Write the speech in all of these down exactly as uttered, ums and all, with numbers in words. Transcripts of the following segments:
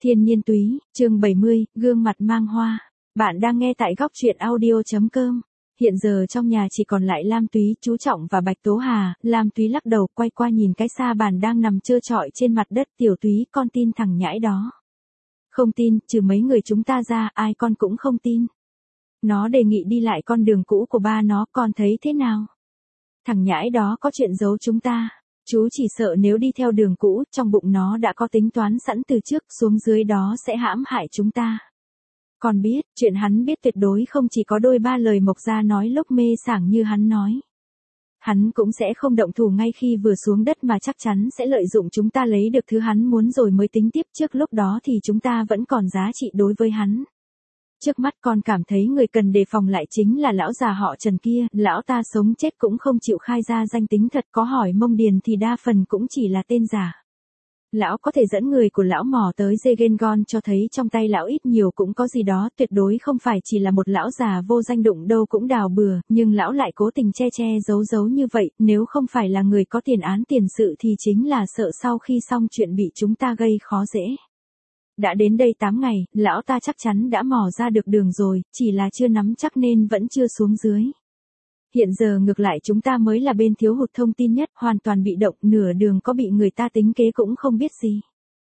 Thiên nhiên túy, chương bảy mươi, gương mặt mang hoa. Bạn đang nghe tại góc truyện audio.com. Hiện giờ trong nhà chỉ còn lại Lam Túy, chú Trọng và Bạch Tố Hà. Lam Túy lắc đầu quay qua nhìn cái sa bàn đang nằm trơ trọi trên mặt đất. Tiểu Túy, con tin thằng nhãi đó. Không tin, trừ mấy người chúng ta ra, ai con cũng không tin. Nó đề nghị đi lại con đường cũ của ba nó, con thấy thế nào? Thằng nhãi đó có chuyện giấu chúng ta. Chú chỉ sợ nếu đi theo đường cũ, trong bụng nó đã có tính toán sẵn từ trước, xuống dưới đó sẽ hãm hại chúng ta. Còn biết, chuyện hắn biết tuyệt đối không chỉ có đôi ba lời Mộc Gia nói lúc mê sảng như hắn nói. Hắn cũng sẽ không động thủ ngay khi vừa xuống đất mà chắc chắn sẽ lợi dụng chúng ta lấy được thứ hắn muốn rồi mới tính tiếp, trước lúc đó thì chúng ta vẫn còn giá trị đối với hắn. Trước mắt con cảm thấy người cần đề phòng lại chính là lão già họ Trần kia, lão ta sống chết cũng không chịu khai ra danh tính thật, có hỏi Mông Điền thì đa phần cũng chỉ là tên giả. Lão có thể dẫn người của lão mò tới Zegengon cho thấy trong tay lão ít nhiều cũng có gì đó, tuyệt đối không phải chỉ là một lão già vô danh đụng đâu cũng đào bừa, nhưng lão lại cố tình che che giấu giấu như vậy, nếu không phải là người có tiền án tiền sự thì chính là sợ sau khi xong chuyện bị chúng ta gây khó dễ. Đã đến đây tám ngày, lão ta chắc chắn đã mò ra được đường rồi, chỉ là chưa nắm chắc nên vẫn chưa xuống dưới. Hiện giờ ngược lại chúng ta mới là bên thiếu hụt thông tin nhất, hoàn toàn bị động, nửa đường có bị người ta tính kế cũng không biết gì.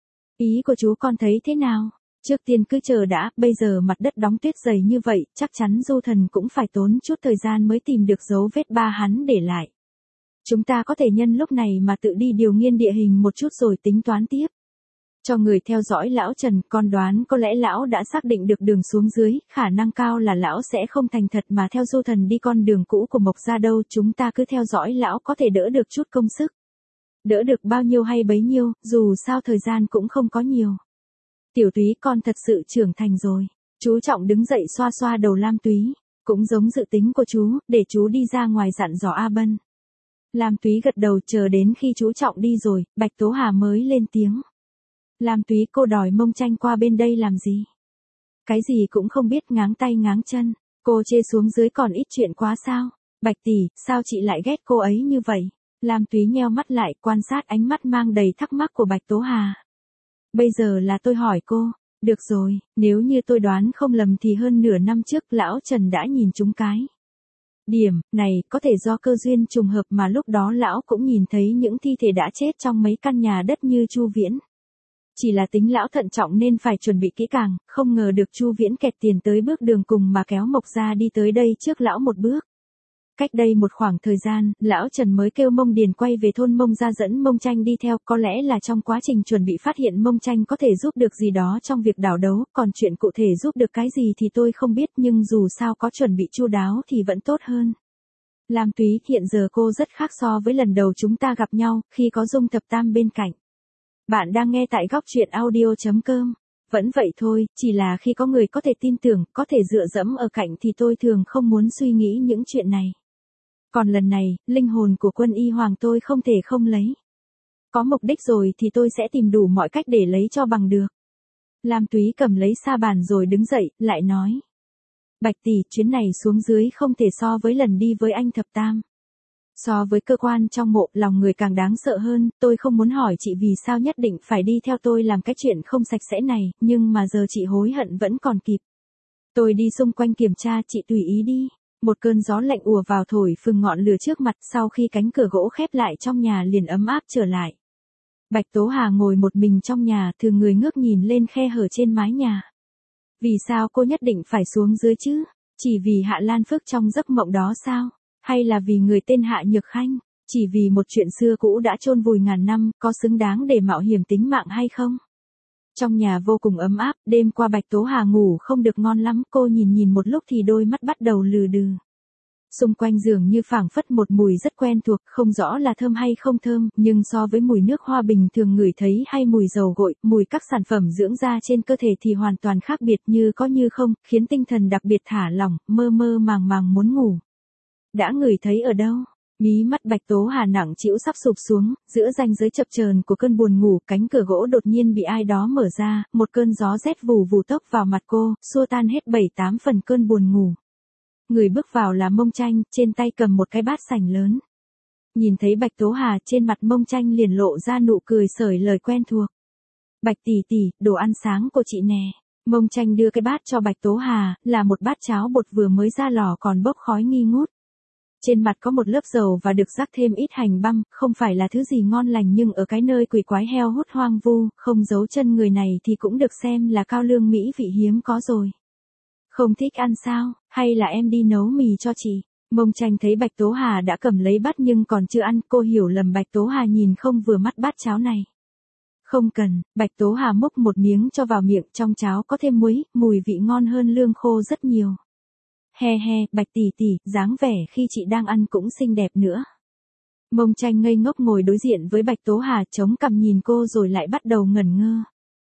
Ý của chú con thấy thế nào? Trước tiên cứ chờ đã, bây giờ mặt đất đóng tuyết dày như vậy, chắc chắn Du Thần cũng phải tốn chút thời gian mới tìm được dấu vết ba hắn để lại. Chúng ta có thể nhân lúc này mà tự đi điều nghiên địa hình một chút rồi tính toán tiếp. Cho người theo dõi lão Trần, con đoán có lẽ lão đã xác định được đường xuống dưới, khả năng cao là lão sẽ không thành thật mà theo Du Thần đi con đường cũ của Mộc Gia đâu, chúng ta cứ theo dõi lão có thể đỡ được chút công sức. Đỡ được bao nhiêu hay bấy nhiêu, dù sao thời gian cũng không có nhiều. Tiểu Túy, con thật sự trưởng thành rồi. Chú Trọng đứng dậy xoa xoa đầu Lam Túy, cũng giống dự tính của chú, để chú đi ra ngoài dặn dò A Bân. Lam Túy gật đầu, chờ đến khi chú Trọng đi rồi, Bạch Tố Hà mới lên tiếng. Lam Túy, cô đòi Mông Tranh qua bên đây làm gì? Cái gì cũng không biết, ngáng tay ngáng chân, cô chê xuống dưới còn ít chuyện quá sao? Bạch tỷ, sao chị lại ghét cô ấy như vậy? Lam Túy nheo mắt lại, quan sát ánh mắt mang đầy thắc mắc của Bạch Tố Hà. Bây giờ là tôi hỏi cô, được rồi, nếu như tôi đoán không lầm thì hơn nửa năm trước lão Trần đã nhìn trúng cái điểm này, có thể do cơ duyên trùng hợp mà lúc đó lão cũng nhìn thấy những thi thể đã chết trong mấy căn nhà đất như Chu Viễn. Chỉ là tính lão thận trọng nên phải chuẩn bị kỹ càng, không ngờ được Chu Viễn kẹt tiền tới bước đường cùng mà kéo Mộc Gia đi tới đây trước lão một bước. Cách đây một khoảng thời gian, lão Trần mới kêu Mông Điền quay về thôn Mông Gia dẫn Mông Tranh đi theo, có lẽ là trong quá trình chuẩn bị phát hiện Mông Tranh có thể giúp được gì đó trong việc đảo đấu, còn chuyện cụ thể giúp được cái gì thì tôi không biết, nhưng dù sao có chuẩn bị chu đáo thì vẫn tốt hơn. Lam Túy, hiện giờ cô rất khác so với lần đầu chúng ta gặp nhau, khi có Dung Thập Tam bên cạnh. Bạn đang nghe tại góc truyện audio.com. Vẫn vậy thôi, chỉ là khi có người có thể tin tưởng, có thể dựa dẫm ở cạnh thì tôi thường không muốn suy nghĩ những chuyện này. Còn lần này, linh hồn của Quân Y Hoàng tôi không thể không lấy. Có mục đích rồi thì tôi sẽ tìm đủ mọi cách để lấy cho bằng được. Lam Túy cầm lấy sa bàn rồi đứng dậy, lại nói. Bạch tỷ, chuyến này xuống dưới không thể so với lần đi với anh Thập Tam. So với cơ quan trong mộ, lòng người càng đáng sợ hơn, tôi không muốn hỏi chị vì sao nhất định phải đi theo tôi làm cái chuyện không sạch sẽ này, nhưng mà giờ chị hối hận vẫn còn kịp. Tôi đi xung quanh kiểm tra, chị tùy ý đi. Một cơn gió lạnh ùa vào thổi phừng ngọn lửa trước mặt, sau khi cánh cửa gỗ khép lại trong nhà liền ấm áp trở lại. Bạch Tố Hà ngồi một mình trong nhà, thường người ngước nhìn lên khe hở trên mái nhà. Vì sao cô nhất định phải xuống dưới chứ? Chỉ vì Hạ Lan Phước trong giấc mộng đó sao? Hay là vì người tên Hạ Nhược Khanh? Chỉ vì một chuyện xưa cũ đã chôn vùi ngàn năm, có xứng đáng để mạo hiểm tính mạng hay không? Trong nhà vô cùng ấm áp, đêm qua Bạch Tố Hà ngủ không được ngon lắm, cô nhìn nhìn một lúc thì đôi mắt bắt đầu lừ đừ. Xung quanh giường như phảng phất một mùi rất quen thuộc, không rõ là thơm hay không thơm, nhưng so với mùi nước hoa bình thường ngửi thấy hay mùi dầu gội, mùi các sản phẩm dưỡng da trên cơ thể thì hoàn toàn khác biệt, như có như không, khiến tinh thần đặc biệt thả lỏng, mơ mơ màng màng muốn ngủ. Đã ngửi thấy ở đâu? Mí mắt Bạch Tố Hà nặng trĩu sắp sụp xuống, giữa ranh giới chập chờn của cơn buồn ngủ, cánh cửa gỗ đột nhiên bị ai đó mở ra, một cơn gió rét vù vù tốc vào mặt cô, xua tan hết bảy tám phần cơn buồn ngủ. Người bước vào là Mông Tranh, trên tay cầm một cái bát sành lớn. Nhìn thấy Bạch Tố Hà, trên mặt Mông Tranh liền lộ ra nụ cười sởi lời quen thuộc. Bạch tỷ tỷ, đồ ăn sáng của chị nè. Mông Tranh đưa cái bát cho Bạch Tố Hà, là một bát cháo bột vừa mới ra lò còn bốc khói nghi ngút. Trên mặt có một lớp dầu và được rắc thêm ít hành băm, không phải là thứ gì ngon lành nhưng ở cái nơi quỷ quái heo hút hoang vu, không giấu chân người này thì cũng được xem là cao lương mỹ vị hiếm có rồi. Không thích ăn sao, hay là em đi nấu mì cho chị? Mông Tranh thấy Bạch Tố Hà đã cầm lấy bát nhưng còn chưa ăn, cô hiểu lầm Bạch Tố Hà nhìn không vừa mắt bát cháo này. Không cần, Bạch Tố Hà múc một miếng cho vào miệng, trong cháo có thêm muối, mùi vị ngon hơn lương khô rất nhiều. He he, Bạch tỷ tỷ, dáng vẻ khi chị đang ăn cũng xinh đẹp nữa. Mông Tranh ngây ngốc ngồi đối diện với Bạch Tố Hà, chống cằm nhìn cô rồi lại bắt đầu ngẩn ngơ.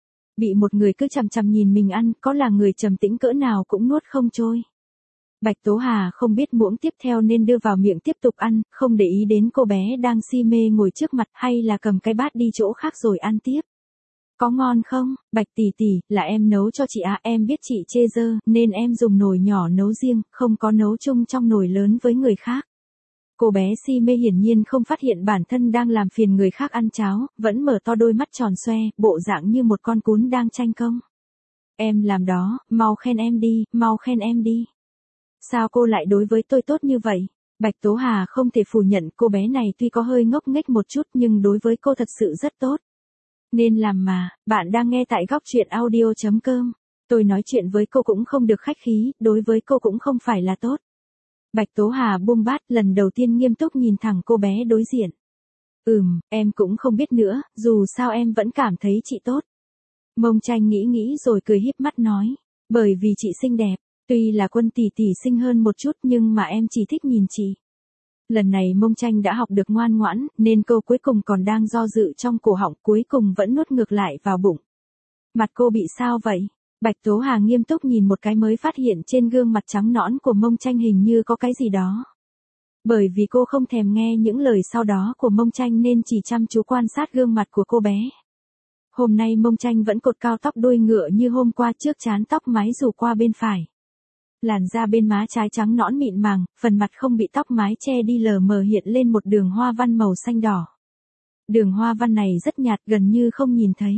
Bị một người cứ chằm chằm nhìn mình ăn, có là người trầm tĩnh cỡ nào cũng nuốt không trôi. Bạch Tố Hà không biết muỗng tiếp theo nên đưa vào miệng tiếp tục ăn, không để ý đến cô bé đang si mê ngồi trước mặt hay là cầm cái bát đi chỗ khác rồi ăn tiếp. Có ngon không, Bạch tỷ tỷ, là em nấu cho chị à, em biết chị chê dơ, nên em dùng nồi nhỏ nấu riêng, không có nấu chung trong nồi lớn với người khác. Cô bé si mê hiển nhiên không phát hiện bản thân đang làm phiền người khác ăn cháo, vẫn mở to đôi mắt tròn xoe, bộ dạng như một con cún đang tranh công. Em làm đó, mau khen em đi, mau khen em đi. Sao cô lại đối với tôi tốt như vậy? Bạch Tố Hà không thể phủ nhận cô bé này tuy có hơi ngốc nghếch một chút nhưng đối với cô thật sự rất tốt. Nên làm mà, bạn đang nghe tại góc truyện audio chấm com. Tôi nói chuyện với cô cũng không được khách khí, đối với cô cũng không phải là tốt. Bạch Tố Hà buông bát, lần đầu tiên nghiêm túc nhìn thẳng cô bé đối diện. Ừm, em cũng không biết nữa, dù sao em vẫn cảm thấy chị tốt. Mông Tranh nghĩ nghĩ rồi cười híp mắt nói. Bởi vì chị xinh đẹp, tuy là Quân tỷ tỷ xinh hơn một chút nhưng mà em chỉ thích nhìn chị. Lần này Mông Tranh đã học được ngoan ngoãn, nên câu cuối cùng còn đang do dự trong cổ họng, cuối cùng vẫn nuốt ngược lại vào bụng. Mặt cô bị sao vậy? Bạch Tố Hà nghiêm túc nhìn một cái mới phát hiện trên gương mặt trắng nõn của Mông Tranh hình như có cái gì đó. Bởi vì cô không thèm nghe những lời sau đó của Mông Tranh nên chỉ chăm chú quan sát gương mặt của cô bé. Hôm nay Mông Tranh vẫn cột cao tóc đuôi ngựa như hôm qua, trước trán tóc mái rủ qua bên phải. Làn da bên má trái trắng nõn mịn màng, phần mặt không bị tóc mái che đi lờ mờ hiện lên một đường hoa văn màu xanh đỏ. Đường hoa văn này rất nhạt, gần như không nhìn thấy.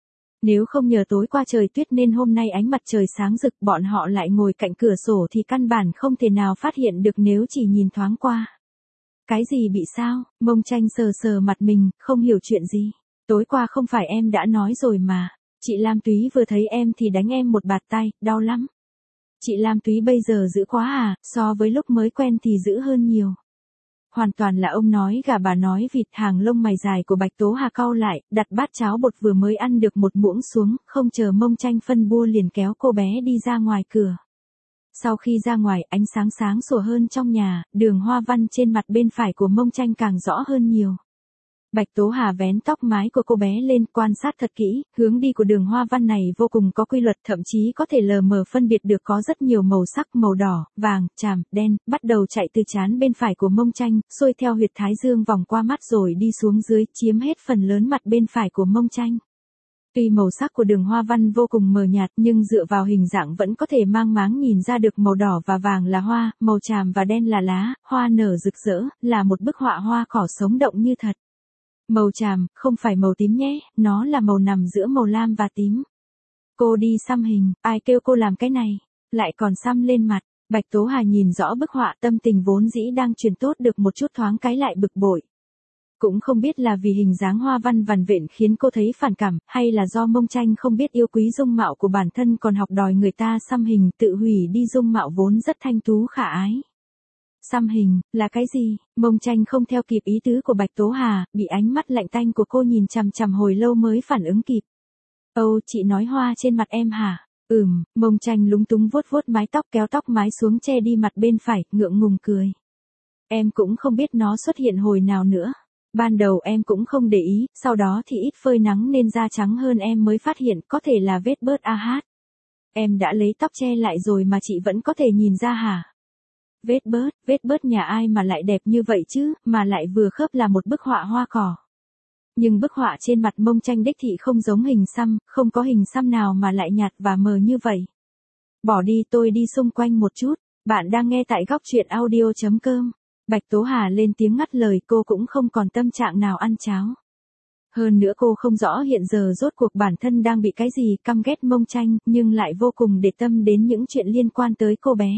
Nếu không nhờ tối qua trời tuyết nên hôm nay ánh mặt trời sáng rực, bọn họ lại ngồi cạnh cửa sổ thì căn bản không thể nào phát hiện được nếu chỉ nhìn thoáng qua. Cái gì bị sao? Mông Tranh sờ sờ mặt mình, không hiểu chuyện gì. Tối qua không phải em đã nói rồi mà. Chị Lam Túy vừa thấy em thì đánh em một bạt tay, đau lắm. Chị Lam Túy bây giờ dữ quá à, so với lúc mới quen thì dữ hơn nhiều. Hoàn toàn là ông nói gà bà nói vịt. Hàng lông mày dài của Bạch Tố Hà cau lại, đặt bát cháo bột vừa mới ăn được một muỗng xuống, không chờ Mông Tranh phân bua liền kéo cô bé đi ra ngoài cửa. Sau khi ra ngoài, ánh sáng sáng sủa hơn trong nhà, đường hoa văn trên mặt bên phải của Mông Tranh càng rõ hơn nhiều. Bạch Tố Hà vén tóc mái của cô bé lên, quan sát thật kỹ, hướng đi của đường hoa văn này vô cùng có quy luật, thậm chí có thể lờ mờ phân biệt được có rất nhiều màu sắc, màu đỏ, vàng, tràm, đen, bắt đầu chạy từ trán bên phải của Mông Tranh, xuôi theo huyệt thái dương vòng qua mắt rồi đi xuống dưới, chiếm hết phần lớn mặt bên phải của Mông Tranh. Tuy màu sắc của đường hoa văn vô cùng mờ nhạt nhưng dựa vào hình dạng vẫn có thể mang máng nhìn ra được màu đỏ và vàng là hoa, màu tràm và đen là lá, hoa nở rực rỡ, là một bức họa hoa cỏ sống động như thật. Màu tràm, không phải màu tím nhé, nó là màu nằm giữa màu lam và tím. Cô đi xăm hình, ai kêu cô làm cái này, lại còn xăm lên mặt. Bạch Tố Hà nhìn rõ bức họa, tâm tình vốn dĩ đang chuyển tốt được một chút thoáng cái lại bực bội. Cũng không biết là vì hình dáng hoa văn vằn vện khiến cô thấy phản cảm, hay là do Mông Tranh không biết yêu quý dung mạo của bản thân còn học đòi người ta xăm hình, tự hủy đi dung mạo vốn rất thanh tú khả ái. Xăm hình, là cái gì? Mông Tranh không theo kịp ý tứ của Bạch Tố Hà, bị ánh mắt lạnh tanh của cô nhìn chằm chằm hồi lâu mới phản ứng kịp. Âu, chị nói hoa trên mặt em hả? Ừm, Mông Tranh lúng túng vuốt vuốt mái tóc, kéo tóc mái xuống che đi mặt bên phải, ngượng ngùng cười. Em cũng không biết nó xuất hiện hồi nào nữa. Ban đầu em cũng không để ý, sau đó thì ít phơi nắng nên da trắng hơn em mới phát hiện, có thể là vết bớt a hát. Em đã lấy tóc che lại rồi mà chị vẫn có thể nhìn ra hả? Vết bớt, vết bớt nhà ai mà lại đẹp như vậy chứ, mà lại vừa khớp là một bức họa hoa cỏ. Nhưng bức họa trên mặt Mông Tranh đích thị không giống hình xăm, không có hình xăm nào mà lại nhạt và mờ như vậy. Bỏ đi, tôi đi xung quanh một chút, bạn đang nghe tại góc truyện audio chấm com. Bạch Tố Hà lên tiếng ngắt lời, cô cũng không còn tâm trạng nào ăn cháo. Hơn nữa cô không rõ hiện giờ rốt cuộc bản thân đang bị cái gì căm ghét Mông Tranh, nhưng lại vô cùng để tâm đến những chuyện liên quan tới cô bé.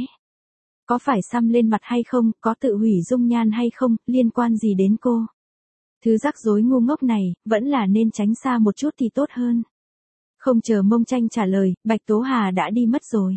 Có phải xăm lên mặt hay không, có tự hủy dung nhan hay không, liên quan gì đến cô? Thứ rắc rối ngu ngốc này, vẫn là nên tránh xa một chút thì tốt hơn. Không chờ Mông Tranh trả lời, Bạch Tố Hà đã đi mất rồi.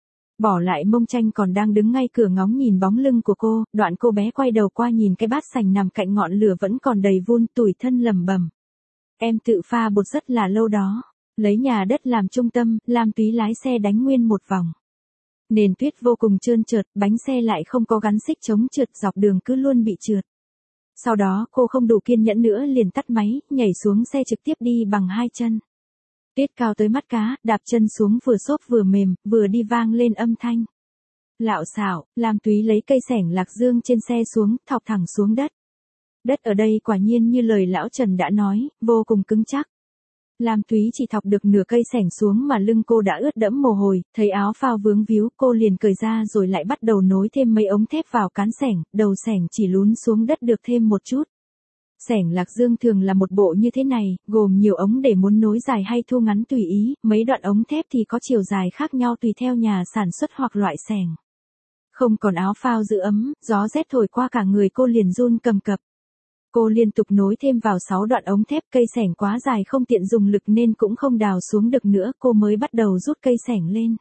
Bỏ lại Mông Tranh còn đang đứng ngay cửa ngóng nhìn bóng lưng của cô, đoạn cô bé quay đầu qua nhìn cái bát sành nằm cạnh ngọn lửa vẫn còn đầy vun, tủi thân lẩm bẩm. Em tự pha bột rất là lâu đó. Lấy nhà đất làm trung tâm, Lam Túy lái xe đánh nguyên một vòng. Nền tuyết vô cùng trơn trượt, bánh xe lại không có gắn xích chống trượt, dọc đường cứ luôn bị trượt. Sau đó cô không đủ kiên nhẫn nữa liền tắt máy, nhảy xuống xe trực tiếp đi bằng hai chân. Tuyết cao tới mắt cá, đạp chân xuống vừa xốp vừa mềm, vừa đi vang lên âm thanh. Lạo xạo, Lam Túy lấy cây xẻng lạc dương trên xe xuống, thọc thẳng xuống đất. Đất ở đây quả nhiên như lời lão Trần đã nói, vô cùng cứng chắc. Lam Túy chỉ thọc được nửa cây xẻng xuống mà lưng cô đã ướt đẫm mồ hôi, thấy áo phao vướng víu, cô liền cởi ra rồi lại bắt đầu nối thêm mấy ống thép vào cán xẻng, đầu xẻng chỉ lún xuống đất được thêm một chút. Xẻng lạc dương thường là một bộ như thế này, gồm nhiều ống để muốn nối dài hay thu ngắn tùy ý, mấy đoạn ống thép thì có chiều dài khác nhau tùy theo nhà sản xuất hoặc loại xẻng. Không còn áo phao giữ ấm, gió rét thổi qua cả người cô liền run cầm cập. Cô liên tục nối thêm vào sáu đoạn ống thép, cây xẻng quá dài không tiện dùng lực nên cũng không đào xuống được nữa, cô mới bắt đầu rút cây xẻng lên.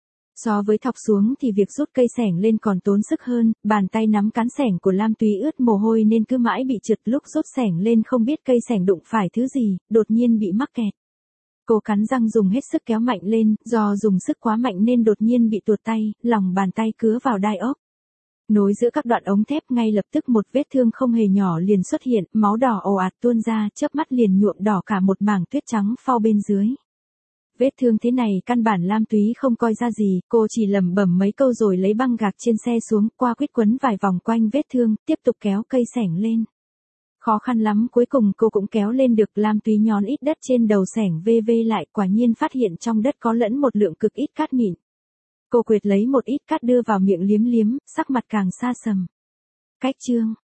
So với thọc xuống thì việc rút cây xẻng lên còn tốn sức hơn, bàn tay nắm cán xẻng của Lam Túy ướt mồ hôi nên cứ mãi bị trượt, lúc rút xẻng lên không biết cây xẻng đụng phải thứ gì, đột nhiên bị mắc kẹt. Cô cắn răng dùng hết sức kéo mạnh lên, do dùng sức quá mạnh nên đột nhiên bị tuột tay, lòng bàn tay cứa vào đai ốc. Nối giữa các đoạn ống thép ngay lập tức một vết thương không hề nhỏ liền xuất hiện, máu đỏ ồ ạt tuôn ra, chớp mắt liền nhuộm đỏ cả một mảng tuyết trắng phao bên dưới. Vết thương thế này căn bản Lam Túy không coi ra gì, cô chỉ lẩm bẩm mấy câu rồi lấy băng gạc trên xe xuống, qua quýt quấn vài vòng quanh vết thương, tiếp tục kéo cây xẻng lên. Khó khăn lắm cuối cùng cô cũng kéo lên được. Lam Túy nhón ít đất trên đầu xẻng vê vê lại, quả nhiên phát hiện trong đất có lẫn một lượng cực ít cát mịn. Cô quệt lấy một ít cát đưa vào miệng liếm liếm, sắc mặt càng xa sầm. Cách chương